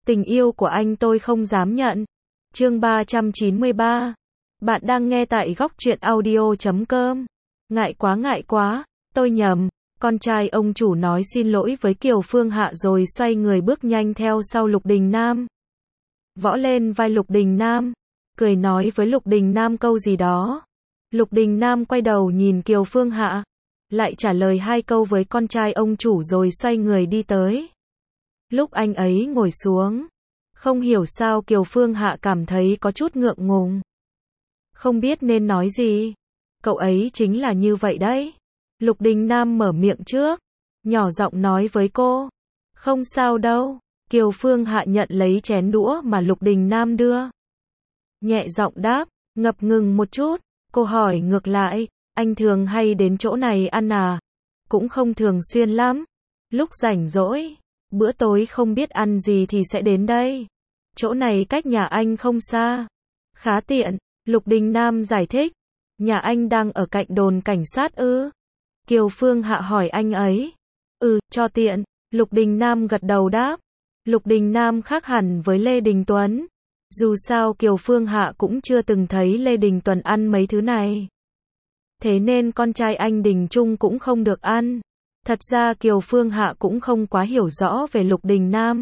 Tình yêu của anh tôi không dám nhận. Chương 393. Bạn đang nghe tại góc truyện audio.com. Ngại quá, tôi nhầm. Con trai ông chủ nói xin lỗi với Kiều Phương Hạ rồi xoay người bước nhanh theo sau Lục Đình Nam. Võ lên vai Lục Đình Nam, cười nói với Lục Đình Nam câu gì đó. Lục Đình Nam quay đầu nhìn Kiều Phương Hạ, lại trả lời 2 câu với con trai ông chủ rồi xoay người đi tới. Lúc anh ấy ngồi xuống, không hiểu sao Kiều Phương Hạ cảm thấy có chút ngượng ngùng. Không biết nên nói gì. Cậu ấy chính là như vậy đấy. Lục Đình Nam mở miệng trước, nhỏ giọng nói với cô. Không sao đâu. Kiều Phương Hạ nhận lấy chén đũa mà Lục Đình Nam đưa. Nhẹ giọng đáp, ngập ngừng một chút. Cô hỏi ngược lại, anh thường hay đến chỗ này ăn à? Cũng không thường xuyên lắm. Lúc rảnh rỗi, bữa tối không biết ăn gì thì sẽ đến đây. Chỗ này cách nhà anh không xa. Khá tiện. Lục Đình Nam giải thích. Nhà anh đang ở cạnh đồn cảnh sát ư? Kiều Phương Hạ hỏi anh ấy. Cho tiện. Lục Đình Nam gật đầu đáp. Lục Đình Nam khác hẳn với Lê Đình Tuấn. Dù sao Kiều Phương Hạ cũng chưa từng thấy Lê Đình Tuấn ăn mấy thứ này. Thế nên con trai anh Đình Trung cũng không được ăn. Thật ra Kiều Phương Hạ cũng không quá hiểu rõ về Lục Đình Nam.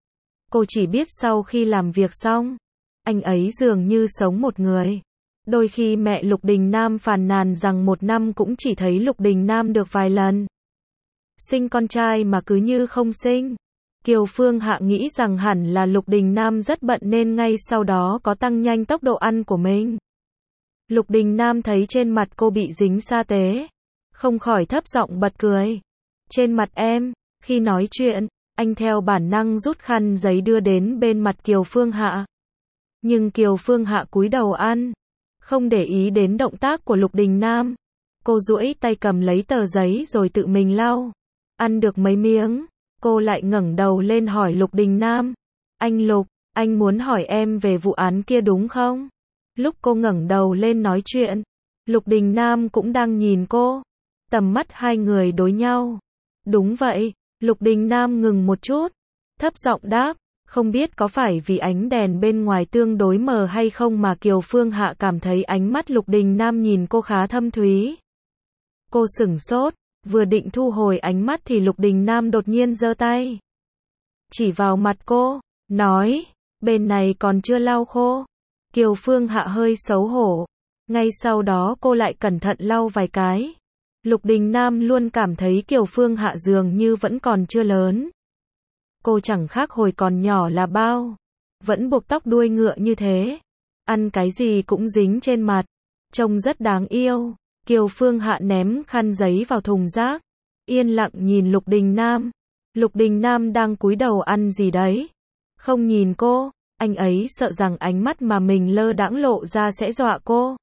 Cô chỉ biết sau khi làm việc xong, anh ấy dường như sống một người. Đôi khi mẹ Lục Đình Nam phàn nàn rằng 1 năm cũng chỉ thấy Lục Đình Nam được vài lần. Sinh con trai mà cứ như không sinh. Kiều Phương Hạ nghĩ rằng hẳn là Lục Đình Nam rất bận nên ngay sau đó có tăng nhanh tốc độ ăn của mình. Lục Đình Nam thấy trên mặt cô bị dính sa tế, không khỏi thấp giọng bật cười. Trên mặt em. Khi nói chuyện, anh theo bản năng rút khăn giấy đưa đến bên mặt Kiều Phương Hạ. Nhưng Kiều Phương Hạ cúi đầu ăn, không để ý đến động tác của Lục Đình Nam. Cô duỗi tay cầm lấy tờ giấy rồi tự mình lau. Ăn được mấy miếng, cô lại ngẩng đầu lên hỏi Lục Đình Nam. Anh Lục, anh muốn hỏi em về vụ án kia đúng không? Lúc cô ngẩng đầu lên nói chuyện, Lục Đình Nam cũng đang nhìn cô. Tầm mắt 2 người đối nhau. Đúng vậy. Lục Đình Nam ngừng một chút, thấp giọng đáp. Không biết có phải vì ánh đèn bên ngoài tương đối mờ hay không mà Kiều Phương Hạ cảm thấy ánh mắt Lục Đình Nam nhìn cô khá thâm thúy. Cô sửng sốt, vừa định thu hồi ánh mắt thì Lục Đình Nam đột nhiên giơ tay, chỉ vào mặt cô, nói, bên này còn chưa lau khô. Kiều Phương Hạ hơi xấu hổ, ngay sau đó cô lại cẩn thận lau vài cái. Lục Đình Nam luôn cảm thấy Kiều Phương Hạ dường như vẫn còn chưa lớn. Cô chẳng khác hồi còn nhỏ là bao. Vẫn buộc tóc đuôi ngựa như thế. Ăn cái gì cũng dính trên mặt. Trông rất đáng yêu. Kiều Phương Hạ ném khăn giấy vào thùng rác. Yên lặng nhìn Lục Đình Nam. Lục Đình Nam đang cúi đầu ăn gì đấy. Không nhìn cô. Anh ấy sợ rằng ánh mắt mà mình lơ đãng lộ ra sẽ dọa cô.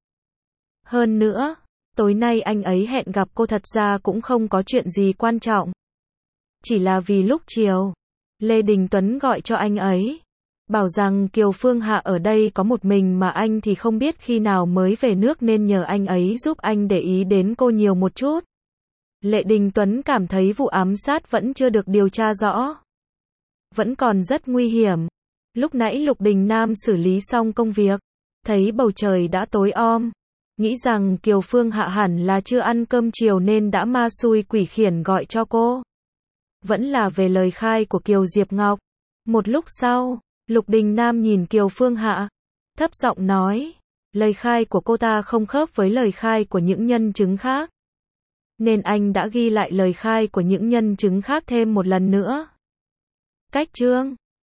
Hơn nữa, tối nay anh ấy hẹn gặp cô thật ra cũng không có chuyện gì quan trọng. Chỉ là vì lúc chiều, Lê Đình Tuấn gọi cho anh ấy, bảo rằng Kiều Phương Hạ ở đây có một mình mà anh thì không biết khi nào mới về nước nên nhờ anh ấy giúp anh để ý đến cô nhiều một chút. Lê Đình Tuấn cảm thấy vụ ám sát vẫn chưa được điều tra rõ. Vẫn còn rất nguy hiểm. Lúc nãy Lục Đình Nam xử lý xong công việc, thấy bầu trời đã tối om. Nghĩ rằng Kiều Phương Hạ hẳn là chưa ăn cơm chiều nên đã ma xui quỷ khiển gọi cho cô. Vẫn là về lời khai của Kiều Diệp Ngọc. Một lúc sau, Lục Đình Nam nhìn Kiều Phương Hạ, thấp giọng nói, lời khai của cô ta không khớp với lời khai của những nhân chứng khác. Nên anh đã ghi lại lời khai của những nhân chứng khác thêm một lần nữa. Cách chương